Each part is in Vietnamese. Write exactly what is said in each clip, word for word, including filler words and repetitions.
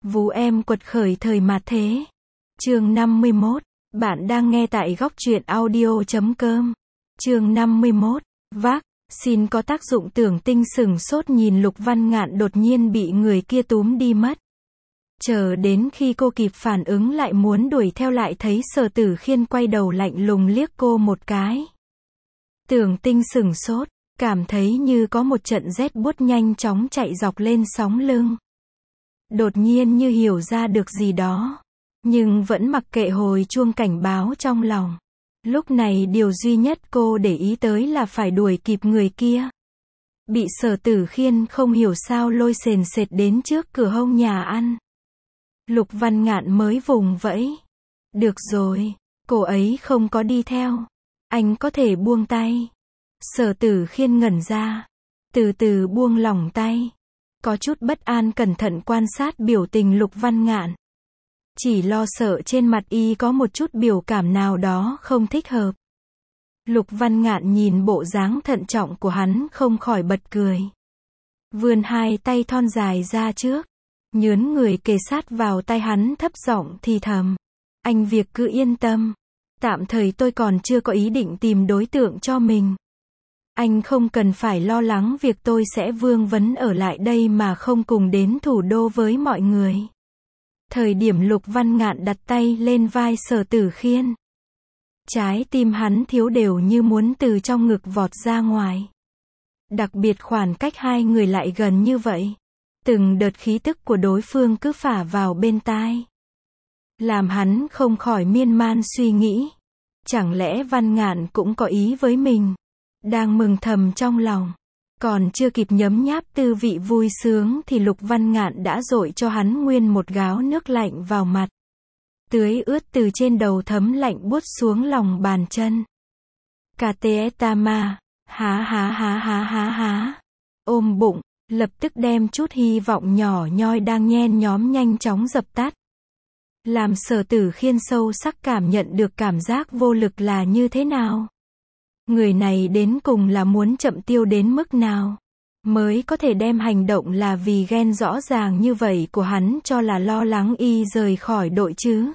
Vú em quật khởi thời mạt thế. Chương năm mươi mốt. Bạn đang nghe tại góc truyện audio chấm com. Chương năm mươi mốt. Vác, xin có tác dụng tưởng tinh sửng sốt nhìn Lục Văn Ngạn đột nhiên bị người kia túm đi mất. Chờ đến khi cô kịp phản ứng lại muốn đuổi theo lại thấy Sở Tử Khiên quay đầu lạnh lùng liếc cô một cái. Tưởng tinh sửng sốt, cảm thấy như có một trận rét buốt nhanh chóng chạy dọc lên sóng lưng. Đột nhiên như hiểu ra được gì đó, nhưng vẫn mặc kệ hồi chuông cảnh báo trong lòng. Lúc này điều duy nhất cô để ý tới là phải đuổi kịp người kia. Bị Sở Tử Khiên không hiểu sao lôi sền sệt đến trước cửa hông nhà ăn. Lục Văn Ngạn mới vùng vẫy. Được rồi, cô ấy không có đi theo. Anh có thể buông tay. Sở Tử Khiên ngẩn ra, từ từ buông lỏng tay. Có chút bất an cẩn thận quan sát biểu tình Lục Văn Ngạn. Chỉ lo sợ trên mặt y có một chút biểu cảm nào đó không thích hợp. Lục Văn Ngạn nhìn bộ dáng thận trọng của hắn không khỏi bật cười. Vươn hai tay thon dài ra trước, nhướn người kề sát vào tay hắn thấp giọng thì thầm. Anh việc cứ yên tâm. Tạm thời tôi còn chưa có ý định tìm đối tượng cho mình. Anh không cần phải lo lắng việc tôi sẽ vương vấn ở lại đây mà không cùng đến thủ đô với mọi người. Thời điểm Lục Văn Ngạn đặt tay lên vai Sở Tử Khiên, trái tim hắn thiếu đều như muốn từ trong ngực vọt ra ngoài. Đặc biệt khoảng cách hai người lại gần như vậy. Từng đợt khí tức của đối phương cứ phả vào bên tai, làm hắn không khỏi miên man suy nghĩ. Chẳng lẽ Văn Ngạn cũng có ý với mình? Đang mừng thầm trong lòng, còn chưa kịp nhấm nháp tư vị vui sướng thì Lục Văn Ngạn đã dội cho hắn nguyên một gáo nước lạnh vào mặt. Tưới ướt từ trên đầu thấm lạnh buốt xuống lòng bàn chân. Katetama, há há há há há há. Ôm bụng, lập tức đem chút hy vọng nhỏ nhoi đang nhen nhóm nhanh chóng dập tắt. Làm Sở Tử Khiên sâu sắc cảm nhận được cảm giác vô lực là như thế nào. Người này đến cùng là muốn chậm tiêu đến mức nào, mới có thể đem hành động là vì ghen rõ ràng như vậy của hắn cho là lo lắng y rời khỏi đội chứ.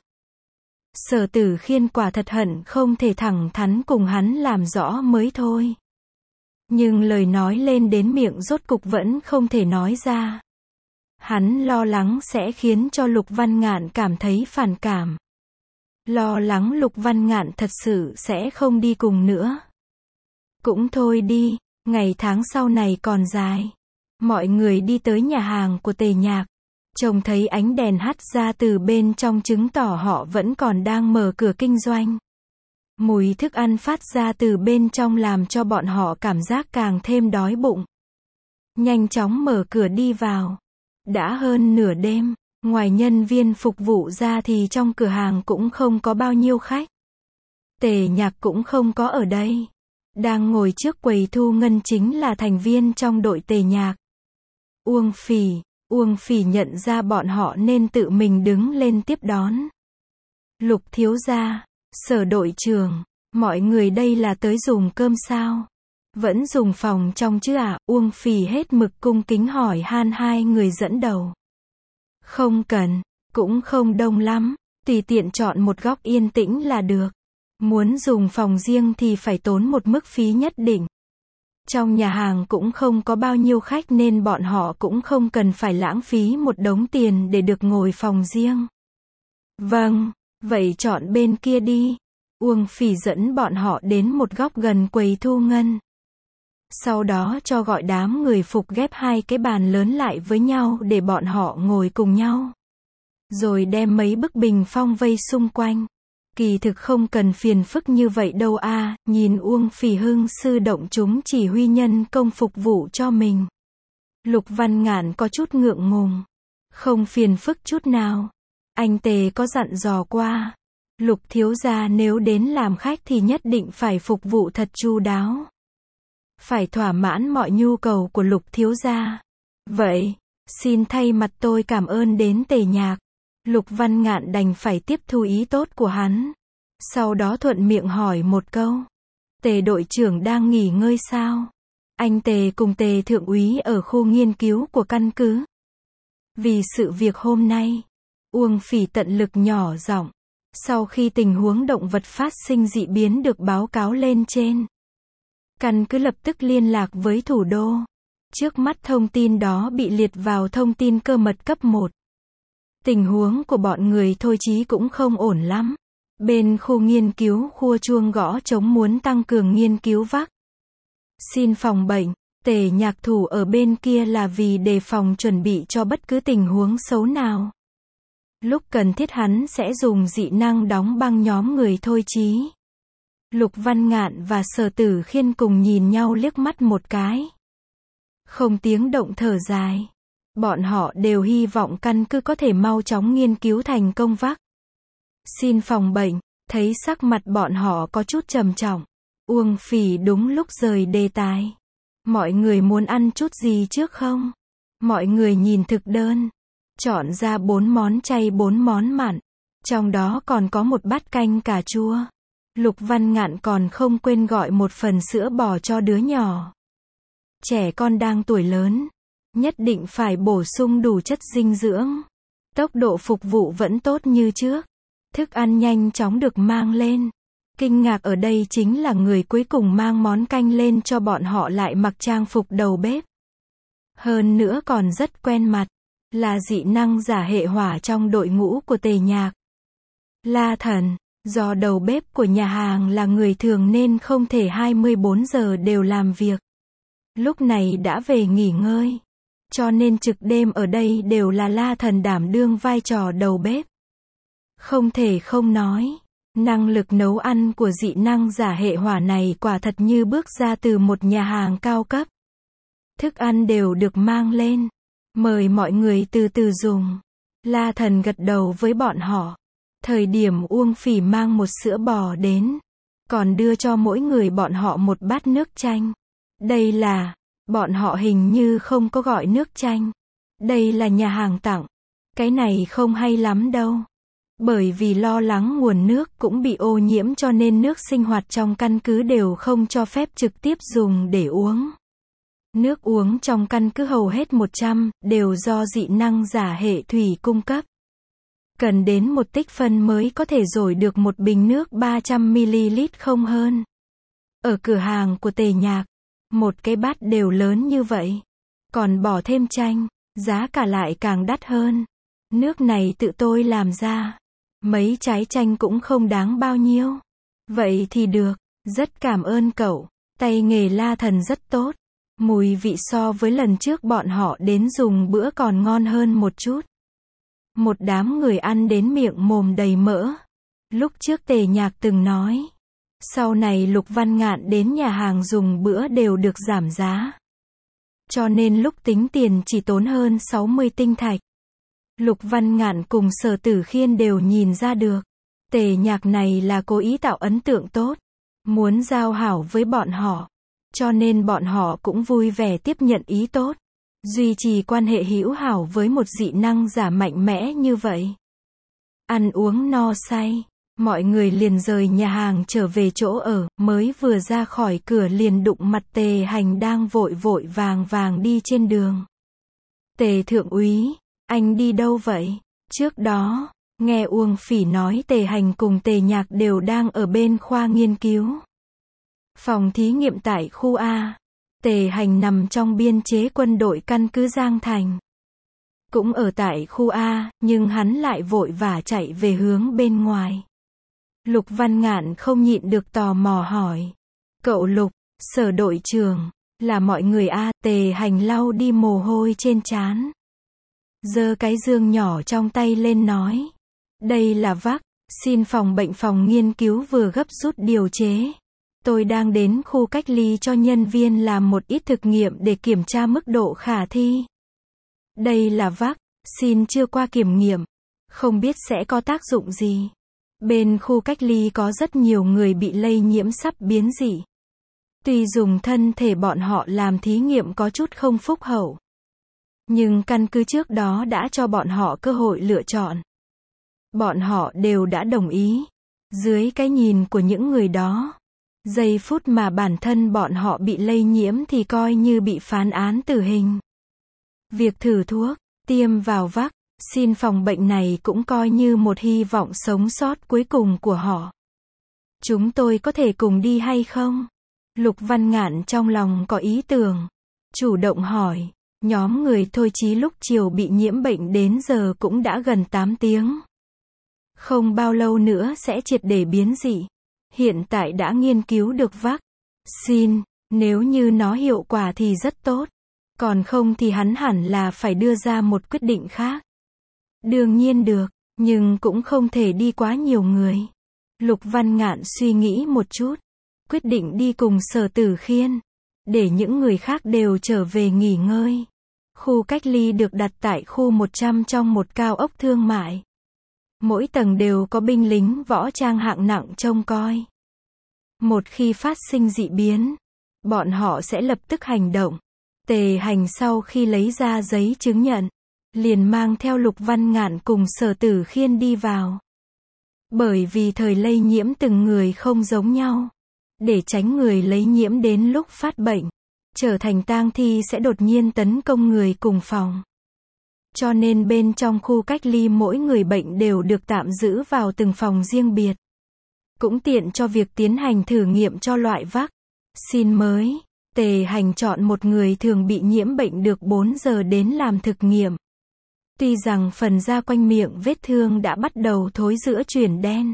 Sở Tử Khiên quả thật hận không thể thẳng thắn cùng hắn làm rõ mới thôi. Nhưng lời nói lên đến miệng rốt cục vẫn không thể nói ra. Hắn lo lắng sẽ khiến cho Lục Văn Ngạn cảm thấy phản cảm. Lo lắng Lục Văn Ngạn thật sự sẽ không đi cùng nữa. Cũng thôi đi, ngày tháng sau này còn dài. Mọi người đi tới nhà hàng của Tề Nhạc. Trông thấy ánh đèn hắt ra từ bên trong chứng tỏ họ vẫn còn đang mở cửa kinh doanh. Mùi thức ăn phát ra từ bên trong làm cho bọn họ cảm giác càng thêm đói bụng. Nhanh chóng mở cửa đi vào. Đã hơn nửa đêm, ngoài nhân viên phục vụ ra thì trong cửa hàng cũng không có bao nhiêu khách. Tề Nhạc cũng không có ở đây. Đang ngồi trước quầy thu ngân chính là thành viên trong đội Tề Nhạc. Uông Phỉ, Uông Phỉ nhận ra bọn họ nên tự mình đứng lên tiếp đón. Lục thiếu gia, Sở đội trưởng, mọi người đây là tới dùng cơm sao? Vẫn dùng phòng trong chứ à? Uông Phỉ hết mực cung kính hỏi han hai người dẫn đầu. Không cần, cũng không đông lắm, tùy tiện chọn một góc yên tĩnh là được. Muốn dùng phòng riêng thì phải tốn một mức phí nhất định. Trong nhà hàng cũng không có bao nhiêu khách nên bọn họ cũng không cần phải lãng phí một đống tiền để được ngồi phòng riêng. Vâng, vậy chọn bên kia đi. Uông Phỉ dẫn bọn họ đến một góc gần quầy thu ngân. Sau đó cho gọi đám người phục ghép hai cái bàn lớn lại với nhau để bọn họ ngồi cùng nhau. Rồi đem mấy bức bình phong vây xung quanh. Kỳ thực không cần phiền phức như vậy đâu a. À, nhìn Uông Phỉ hưng sư động chúng chỉ huy nhân công phục vụ cho mình. Lục Văn Ngạn có chút ngượng ngùng. Không phiền phức chút nào. Anh Tề có dặn dò qua. Lục thiếu gia nếu đến làm khách thì nhất định phải phục vụ thật chu đáo. Phải thỏa mãn mọi nhu cầu của Lục thiếu gia. Vậy, xin thay mặt tôi cảm ơn đến Tề Nhạc. Lục Văn Ngạn đành phải tiếp thu ý tốt của hắn. Sau đó thuận miệng hỏi một câu. Tề đội trưởng đang nghỉ ngơi sao? Anh Tề cùng Tề thượng úy ở khu nghiên cứu của căn cứ. Vì sự việc hôm nay, Uông Phỉ tận lực nhỏ giọng. Sau khi tình huống động vật phát sinh dị biến được báo cáo lên trên, căn cứ lập tức liên lạc với thủ đô. Trước mắt thông tin đó bị liệt vào thông tin cơ mật cấp một. Tình huống của bọn người Thôi Chí cũng không ổn lắm. Bên khu nghiên cứu khua chuông gõ trống muốn tăng cường nghiên cứu vắc xin phòng bệnh. Tề Nhạc thủ ở bên kia là vì đề phòng chuẩn bị cho bất cứ tình huống xấu nào. Lúc cần thiết hắn sẽ dùng dị năng đóng băng nhóm người Thôi Chí. Lục Văn Ngạn và Sở Tử Khiên cùng nhìn nhau liếc mắt một cái. Không tiếng động thở dài. Bọn họ đều hy vọng căn cứ có thể mau chóng nghiên cứu thành công vắc xin phòng bệnh. Thấy sắc mặt bọn họ có chút trầm trọng, Uông Phỉ đúng lúc rời đề tài. Mọi người muốn ăn chút gì trước không? Mọi người nhìn thực đơn, chọn ra bốn món chay bốn món mặn. Trong đó còn có một bát canh cà chua. Lục Văn Ngạn còn không quên gọi một phần sữa bò cho đứa nhỏ. Trẻ con đang tuổi lớn, nhất định phải bổ sung đủ chất dinh dưỡng. Tốc độ phục vụ vẫn tốt như trước. Thức ăn nhanh chóng được mang lên. Kinh ngạc ở đây chính là người cuối cùng mang món canh lên cho bọn họ lại mặc trang phục đầu bếp. Hơn nữa còn rất quen mặt, là dị năng giả hệ hỏa trong đội ngũ của Tề Nhạc. La Thần, do đầu bếp của nhà hàng là người thường nên không thể hai mươi bốn giờ đều làm việc. Lúc này đã về nghỉ ngơi, cho nên trực đêm ở đây đều là La Thần đảm đương vai trò đầu bếp. Không thể không nói, năng lực nấu ăn của dị năng giả hệ hỏa này quả thật như bước ra từ một nhà hàng cao cấp. Thức ăn đều được mang lên, mời mọi người từ từ dùng. La Thần gật đầu với bọn họ. Thời điểm Uông Phỉ mang một sữa bò đến, còn đưa cho mỗi người bọn họ một bát nước chanh. Đây là, bọn họ hình như không có gọi nước chanh. Đây là nhà hàng tặng. Cái này không hay lắm đâu. Bởi vì lo lắng nguồn nước cũng bị ô nhiễm cho nên nước sinh hoạt trong căn cứ đều không cho phép trực tiếp dùng để uống. Nước uống trong căn cứ hầu hết một trăm đều do dị năng giả hệ thủy cung cấp. Cần đến một tích phân mới có thể dội được một bình nước ba trăm mi li lít không hơn. Ở cửa hàng của Tề Nhạc, một cái bát đều lớn như vậy. Còn bỏ thêm chanh, giá cả lại càng đắt hơn. Nước này tự tôi làm ra. Mấy trái chanh cũng không đáng bao nhiêu. Vậy thì được, rất cảm ơn cậu. Tay nghề La Thần rất tốt. Mùi vị so với lần trước bọn họ đến dùng bữa còn ngon hơn một chút. Một đám người ăn đến miệng mồm đầy mỡ. Lúc trước Tề Nhạc từng nói, sau này Lục Văn Ngạn đến nhà hàng dùng bữa đều được giảm giá. Cho nên lúc tính tiền chỉ tốn hơn sáu mươi tinh thạch. Lục Văn Ngạn cùng Sở Tử Khiên đều nhìn ra được. Tề Nhạc này là cố ý tạo ấn tượng tốt. Muốn giao hảo với bọn họ. Cho nên bọn họ cũng vui vẻ tiếp nhận ý tốt. Duy trì quan hệ hữu hảo với một dị năng giả mạnh mẽ như vậy. Ăn uống no say, mọi người liền rời nhà hàng trở về chỗ ở, mới vừa ra khỏi cửa liền đụng mặt Tề Hành đang vội vội vàng vàng đi trên đường. Tề thượng úy, anh đi đâu vậy? Trước đó, nghe Uông Phỉ nói Tề Hành cùng Tề Nhạc đều đang ở bên khoa nghiên cứu. Phòng thí nghiệm tại khu A. Tề Hành nằm trong biên chế quân đội căn cứ Giang Thành. Cũng ở tại khu A, nhưng hắn lại vội vã chạy về hướng bên ngoài. Lục Văn Ngạn không nhịn được tò mò hỏi. Cậu Lục, Sở đội trưởng, là mọi người A. Tề Hành lau đi mồ hôi trên trán. Giơ cái dương nhỏ trong tay lên nói. Đây là vắc xin phòng bệnh phòng nghiên cứu vừa gấp rút điều chế. Tôi đang đến khu cách ly cho nhân viên làm một ít thực nghiệm để kiểm tra mức độ khả thi. Đây là vắc xin chưa qua kiểm nghiệm, không biết sẽ có tác dụng gì. Bên khu cách ly có rất nhiều người bị lây nhiễm sắp biến dị. Tuy dùng thân thể bọn họ làm thí nghiệm có chút không phúc hậu, nhưng căn cứ trước đó đã cho bọn họ cơ hội lựa chọn. Bọn họ đều đã đồng ý. Dưới cái nhìn của những người đó, giây phút mà bản thân bọn họ bị lây nhiễm thì coi như bị phán án tử hình. Việc thử thuốc, Tiêm vào vaccine phòng bệnh này cũng coi như một hy vọng sống sót cuối cùng của họ. Chúng tôi có thể cùng đi hay không? Lục Văn Ngạn trong lòng có ý tưởng. Chủ động hỏi. Nhóm người Thôi Chí lúc chiều bị nhiễm bệnh đến giờ cũng đã gần tám tiếng. Không bao lâu nữa sẽ triệt để biến dị. Hiện tại đã nghiên cứu được vaccine, nếu như nó hiệu quả thì rất tốt. Còn không thì hắn hẳn là phải đưa ra một quyết định khác. Đương nhiên được, nhưng cũng không thể đi quá nhiều người. Lục Văn Ngạn suy nghĩ một chút, quyết định đi cùng Sở Tử Khiên, để những người khác đều trở về nghỉ ngơi. Khu cách ly được đặt tại khu một trăm trong một cao ốc thương mại. Mỗi tầng đều có binh lính võ trang hạng nặng trông coi. Một khi phát sinh dị biến, bọn họ sẽ lập tức hành động. Tề Hành sau khi lấy ra giấy chứng nhận, liền mang theo Lục Văn Ngạn cùng Sở Tử Khiên đi vào. Bởi vì thời lây nhiễm từng người không giống nhau, để tránh người lấy nhiễm đến lúc phát bệnh, trở thành tang thi sẽ đột nhiên tấn công người cùng phòng. Cho nên bên trong khu cách ly mỗi người bệnh đều được tạm giữ vào từng phòng riêng biệt. Cũng tiện cho việc tiến hành thử nghiệm cho loại vaccine mới. Tề Hành chọn một người thường bị nhiễm bệnh được bốn giờ đến làm thực nghiệm. Tuy rằng phần da quanh miệng vết thương đã bắt đầu thối rữa chuyển đen.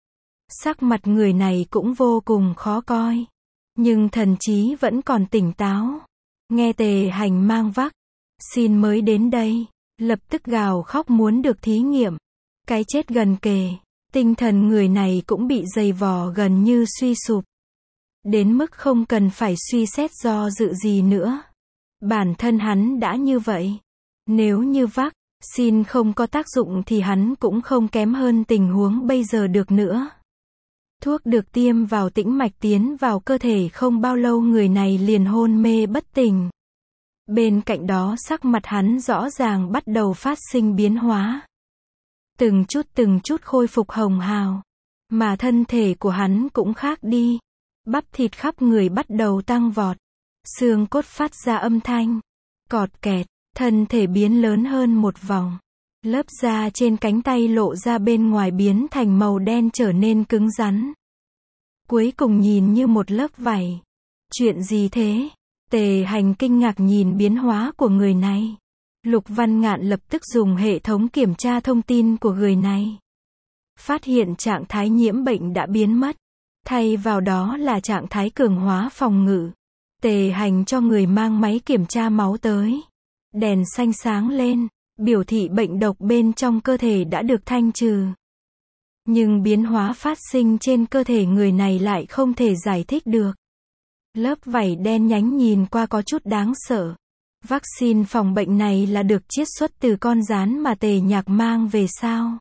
Sắc mặt người này cũng vô cùng khó coi. Nhưng thần trí vẫn còn tỉnh táo. Nghe Tề Hành mang vaccine mới đến đây, lập tức gào khóc muốn được thí nghiệm. Cái chết gần kề, tinh thần người này cũng bị dày vò gần như suy sụp. Đến mức không cần phải suy xét do dự gì nữa. Bản thân hắn đã như vậy. Nếu như vaccine không có tác dụng thì hắn cũng không kém hơn tình huống bây giờ được nữa. Thuốc được tiêm vào tĩnh mạch tiến vào cơ thể không bao lâu người này liền hôn mê bất tỉnh. Bên cạnh đó sắc mặt hắn rõ ràng bắt đầu phát sinh biến hóa. Từng chút từng chút khôi phục hồng hào. Mà thân thể của hắn cũng khác đi. Bắp thịt khắp người bắt đầu tăng vọt. Xương cốt phát ra âm thanh. Cọt kẹt, thân thể biến lớn hơn một vòng. Lớp da trên cánh tay lộ ra bên ngoài biến thành màu đen trở nên cứng rắn. Cuối cùng nhìn như một lớp vảy. Chuyện gì thế? Tề Hành kinh ngạc nhìn biến hóa của người này. Lục Văn Ngạn lập tức dùng hệ thống kiểm tra thông tin của người này. Phát hiện trạng thái nhiễm bệnh đã biến mất. Thay vào đó là trạng thái cường hóa phòng ngự. Tề Hành cho người mang máy kiểm tra máu tới. Đèn xanh sáng lên, biểu thị bệnh độc bên trong cơ thể đã được thanh trừ. Nhưng biến hóa phát sinh trên cơ thể người này lại không thể giải thích được. Lớp vảy đen nhánh nhìn qua có chút đáng sợ. Vaccine phòng bệnh này là được chiết xuất từ con gián mà Tề Nhạc mang về sao?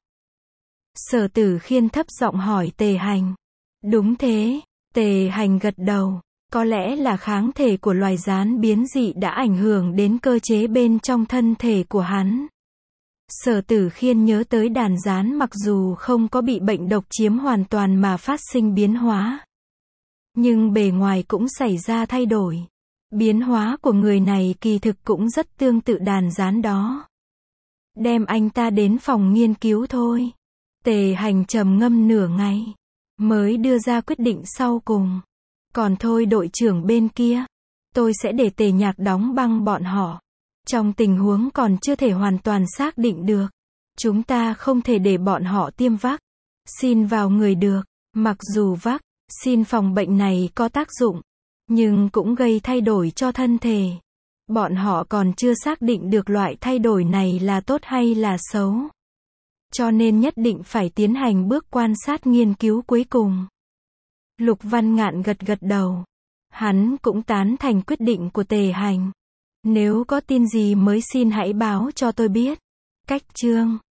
Sở Tử Khiên thấp giọng hỏi Tề Hành. Đúng thế, Tề Hành gật đầu. Có lẽ là kháng thể của loài gián biến dị đã ảnh hưởng đến cơ chế bên trong thân thể của hắn. Sở Tử Khiên nhớ tới đàn gián mặc dù không có bị bệnh độc chiếm hoàn toàn mà phát sinh biến hóa. Nhưng bề ngoài cũng xảy ra thay đổi. Biến hóa của người này kỳ thực cũng rất tương tự đàn gián đó. Đem anh ta đến phòng nghiên cứu thôi. Tề Hành trầm ngâm nửa ngày, mới đưa ra quyết định sau cùng. Còn thôi đội trưởng bên kia, tôi sẽ để Tề Nhạc đóng băng bọn họ. Trong tình huống còn chưa thể hoàn toàn xác định được, chúng ta không thể để bọn họ tiêm vaccine vào người được. Mặc dù vaccine phòng bệnh này có tác dụng, nhưng cũng gây thay đổi cho thân thể. Bọn họ còn chưa xác định được loại thay đổi này là tốt hay là xấu. Cho nên nhất định phải tiến hành bước quan sát nghiên cứu cuối cùng. Lục Văn Ngạn gật gật đầu. Hắn cũng tán thành quyết định của Tề Hành. Nếu có tin gì mới xin hãy báo cho tôi biết. Cách chương